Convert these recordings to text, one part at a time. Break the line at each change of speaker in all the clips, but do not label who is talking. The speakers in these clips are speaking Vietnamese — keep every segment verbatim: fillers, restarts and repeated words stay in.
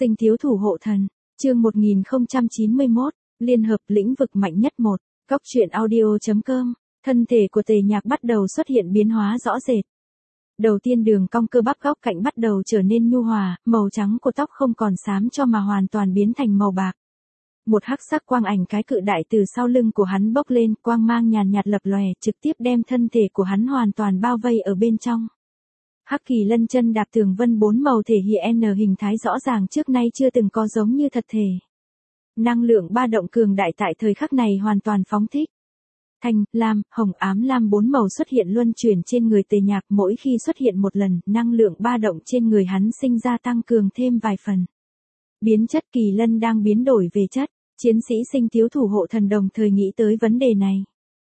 Sinh thiếu thủ hộ thần, chương một nghìn không trăm chín mươi mốt, liên hợp lĩnh vực mạnh nhất một, Cóc truyện audio chấm com, thân thể của Tề Nhạc bắt đầu xuất hiện biến hóa rõ rệt. Đầu tiên đường cong cơ bắp góc cạnh bắt đầu trở nên nhu hòa, màu trắng của tóc không còn xám cho mà hoàn toàn biến thành màu bạc. Một hắc sắc quang ảnh cái cự đại từ sau lưng của hắn bốc lên, quang mang nhàn nhạt lập lòe, trực tiếp đem thân thể của hắn hoàn toàn bao vây ở bên trong. Hắc kỳ lân chân đạp tường vân bốn màu thể hiện n hình thái rõ ràng trước nay chưa từng có giống như thật thể. Năng lượng ba động cường đại tại thời khắc này hoàn toàn phóng thích. Thanh, lam, hồng, ám lam bốn màu xuất hiện luân chuyển trên người Tề Nhạc, mỗi khi xuất hiện một lần, năng lượng ba động trên người hắn sinh ra tăng cường thêm vài phần. Biến chất kỳ lân đang biến đổi về chất, chiến sĩ sinh thiếu thủ hộ thần đồng thời nghĩ tới vấn đề này.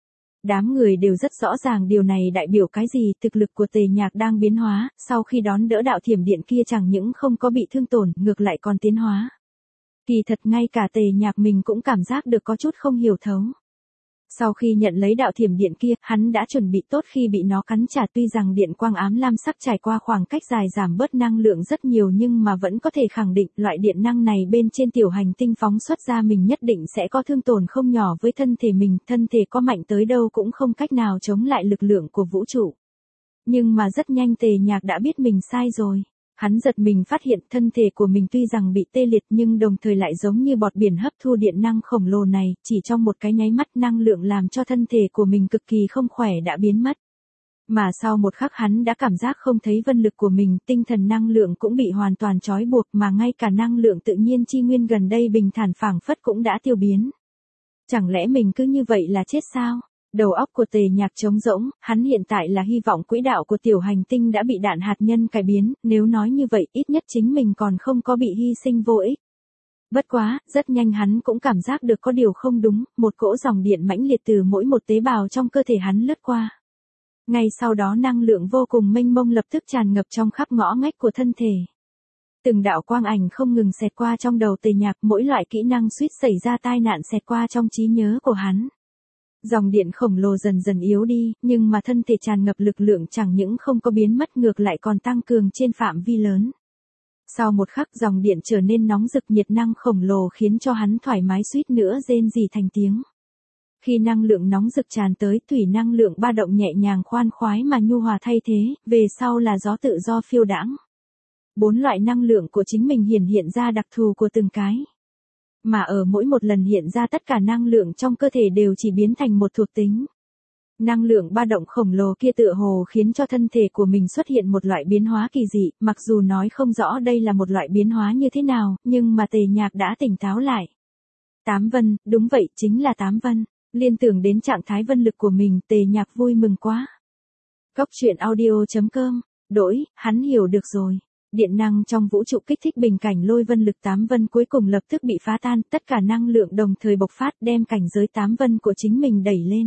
Đám người đều rất rõ ràng điều này đại biểu cái gì, thực lực của Tề Nhạc đang biến hóa, sau khi đón đỡ đạo thiểm điện kia chẳng những không có bị thương tổn, ngược lại còn tiến hóa. Kỳ thật ngay cả Tề Nhạc mình cũng cảm giác được có chút không hiểu thấu. Sau khi nhận lấy đạo thiểm điện kia, hắn đã chuẩn bị tốt khi bị nó cắn trả, tuy rằng điện quang ám lam sắc trải qua khoảng cách dài giảm bớt năng lượng rất nhiều nhưng mà vẫn có thể khẳng định loại điện năng này bên trên tiểu hành tinh phóng xuất ra mình nhất định sẽ có thương tổn không nhỏ với thân thể mình, thân thể có mạnh tới đâu cũng không cách nào chống lại lực lượng của vũ trụ. Nhưng mà rất nhanh Tề Nhạc đã biết mình sai rồi. Hắn giật mình phát hiện thân thể của mình tuy rằng bị tê liệt nhưng đồng thời lại giống như bọt biển hấp thu điện năng khổng lồ này, chỉ trong một cái nháy mắt năng lượng làm cho thân thể của mình cực kỳ không khỏe đã biến mất. Mà sau một khắc hắn đã cảm giác không thấy vân lực của mình, tinh thần năng lượng cũng bị hoàn toàn trói buộc mà ngay cả năng lượng tự nhiên chi nguyên gần đây bình thản phảng phất cũng đã tiêu biến. Chẳng lẽ mình cứ như vậy là chết sao? Đầu óc của Tề Nhạc trống rỗng, hắn hiện tại là hy vọng quỹ đạo của tiểu hành tinh đã bị đạn hạt nhân cải biến, nếu nói như vậy ít nhất chính mình còn không có bị hy sinh vô ích. Bất quá, rất nhanh hắn cũng cảm giác được có điều không đúng, một cỗ dòng điện mãnh liệt từ mỗi một tế bào trong cơ thể hắn lướt qua. Ngay sau đó năng lượng vô cùng mênh mông lập tức tràn ngập trong khắp ngõ ngách của thân thể. Từng đạo quang ảnh không ngừng xẹt qua trong đầu Tề Nhạc, mỗi loại kỹ năng suýt xảy ra tai nạn xẹt qua trong trí nhớ của hắn. Dòng điện khổng lồ dần dần yếu đi, nhưng mà thân thể tràn ngập lực lượng chẳng những không có biến mất ngược lại còn tăng cường trên phạm vi lớn. Sau một khắc dòng điện trở nên nóng rực, nhiệt năng khổng lồ khiến cho hắn thoải mái suýt nữa rên rỉ thành tiếng. Khi năng lượng nóng rực tràn tới, thủy năng lượng ba động nhẹ nhàng khoan khoái mà nhu hòa thay thế, về sau là gió tự do phiêu đãng. Bốn loại năng lượng của chính mình hiển hiện ra đặc thù của từng cái. Mà ở mỗi một lần hiện ra tất cả năng lượng trong cơ thể đều chỉ biến thành một thuộc tính. Năng lượng ba động khổng lồ kia tựa hồ khiến cho thân thể của mình xuất hiện một loại biến hóa kỳ dị, mặc dù nói không rõ đây là một loại biến hóa như thế nào, nhưng mà Tề Nhạc đã tỉnh táo lại. Tám vân, đúng vậy, chính là tám vân. Liên tưởng đến trạng thái vân lực của mình, Tề Nhạc vui mừng quá. Cóc truyện audio chấm com, đổi, hắn hiểu được rồi. Điện năng trong vũ trụ kích thích bình cảnh lôi vân lực tám vân cuối cùng lập tức bị phá tan, tất cả năng lượng đồng thời bộc phát đem cảnh giới tám vân của chính mình đẩy lên.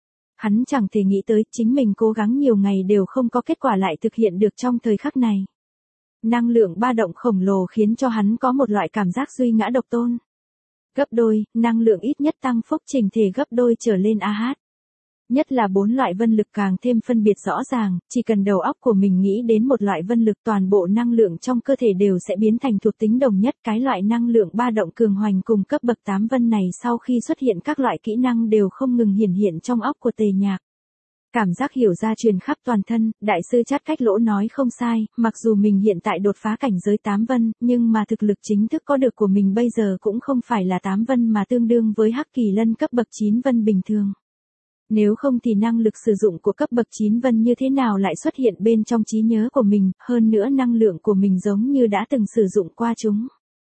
Hắn chẳng thể nghĩ tới chính mình cố gắng nhiều ngày đều không có kết quả lại thực hiện được trong thời khắc này. Năng lượng ba động khổng lồ khiến cho hắn có một loại cảm giác duy ngã độc tôn. Gấp đôi, năng lượng ít nhất tăng phúc trình thể gấp đôi trở lên a hát. Nhất là bốn loại vân lực càng thêm phân biệt rõ ràng, chỉ cần đầu óc của mình nghĩ đến một loại vân lực toàn bộ năng lượng trong cơ thể đều sẽ biến thành thuộc tính đồng nhất. Cái loại năng lượng ba động cường hoành cùng cấp bậc tám vân này sau khi xuất hiện các loại kỹ năng đều không ngừng hiển hiện trong óc của Tề Nhạc. Cảm giác hiểu ra truyền khắp toàn thân, đại sư Chát Cách Lỗ nói không sai, mặc dù mình hiện tại đột phá cảnh giới tám vân, nhưng mà thực lực chính thức có được của mình bây giờ cũng không phải là tám vân mà tương đương với Hắc Kỳ Lân cấp bậc chín vân bình thường. Nếu không thì năng lực sử dụng của cấp bậc chín vân như thế nào lại xuất hiện bên trong trí nhớ của mình, hơn nữa năng lượng của mình giống như đã từng sử dụng qua chúng.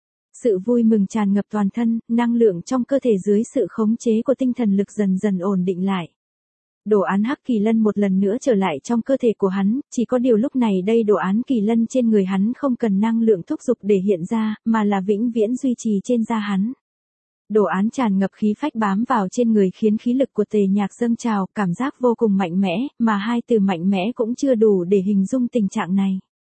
Sự vui mừng tràn ngập toàn thân, năng lượng trong cơ thể dưới sự khống chế của tinh thần lực dần dần ổn định lại. Đồ án Hắc Kỳ Lân một lần nữa trở lại trong cơ thể của hắn, chỉ có điều lúc này đây đồ án Kỳ Lân trên người hắn không cần năng lượng thúc giục để hiện ra, mà là vĩnh viễn duy trì trên da hắn. Đồ án tràn ngập khí phách bám vào trên người khiến khí lực của Tề Nhạc dâng trào, cảm giác vô cùng mạnh mẽ, mà hai từ mạnh mẽ cũng chưa đủ để hình dung tình trạng này.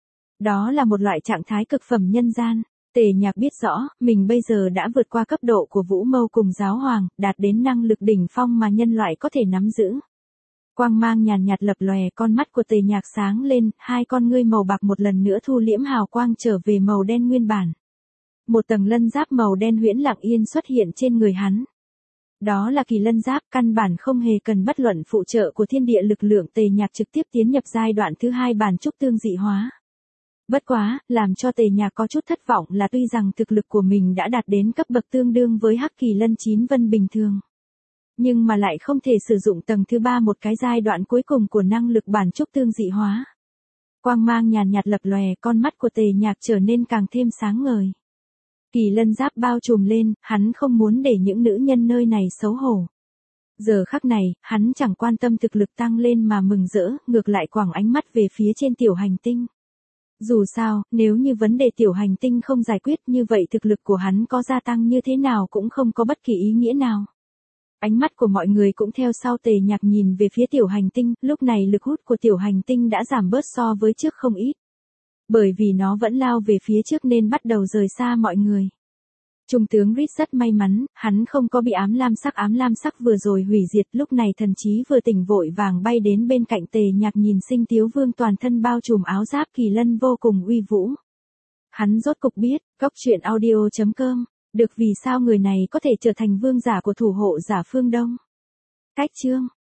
Đó là một loại trạng thái cực phẩm nhân gian. Tề Nhạc biết rõ, mình bây giờ đã vượt qua cấp độ của Vũ Mâu cùng Giáo Hoàng, đạt đến năng lực đỉnh phong mà nhân loại có thể nắm giữ. Quang mang nhàn nhạt lập lòe, con mắt của Tề Nhạc sáng lên, hai con ngươi màu bạc một lần nữa thu liễm hào quang trở về màu đen nguyên bản. Một tầng lân giáp màu đen huyễn lặng yên xuất hiện trên người hắn. Đó là kỳ lân giáp, căn bản không hề cần bất luận phụ trợ của thiên địa lực lượng. Tề Nhạc trực tiếp tiến nhập giai đoạn thứ hai bản trúc tương dị hóa. Bất quá, làm cho Tề Nhạc có chút thất vọng là tuy rằng thực lực của mình đã đạt đến cấp bậc tương đương với hắc kỳ lân chín vân bình thường, nhưng mà lại không thể sử dụng tầng thứ ba, một cái giai đoạn cuối cùng của năng lực bản trúc tương dị hóa. Quang mang nhàn nhạt lập lòe, con mắt của Tề Nhạc trở nên càng thêm sáng ngời. Kỳ lân giáp bao trùm lên, hắn không muốn để những nữ nhân nơi này xấu hổ. Giờ khắc này, hắn chẳng quan tâm thực lực tăng lên mà mừng rỡ, ngược lại quẳng ánh mắt về phía trên tiểu hành tinh. Dù sao, nếu như vấn đề tiểu hành tinh không giải quyết như vậy thực lực của hắn có gia tăng như thế nào cũng không có bất kỳ ý nghĩa nào. Ánh mắt của mọi người cũng theo sau Tề Nhạc nhìn về phía tiểu hành tinh, lúc này lực hút của tiểu hành tinh đã giảm bớt so với trước không ít. Bởi vì nó vẫn lao về phía trước nên bắt đầu rời xa mọi người. Trung tướng Reed rất may mắn, hắn không có bị ám lam sắc ám lam sắc vừa rồi hủy diệt, lúc này thần trí vừa tỉnh vội vàng bay đến bên cạnh Tề Nhạc nhìn Sinh Tiếu Vương toàn thân bao trùm áo giáp kỳ lân vô cùng uy vũ. Hắn rốt cục biết, góc truyện audio chấm com, được vì sao người này có thể trở thành vương giả của thủ hộ giả phương Đông. Cách chương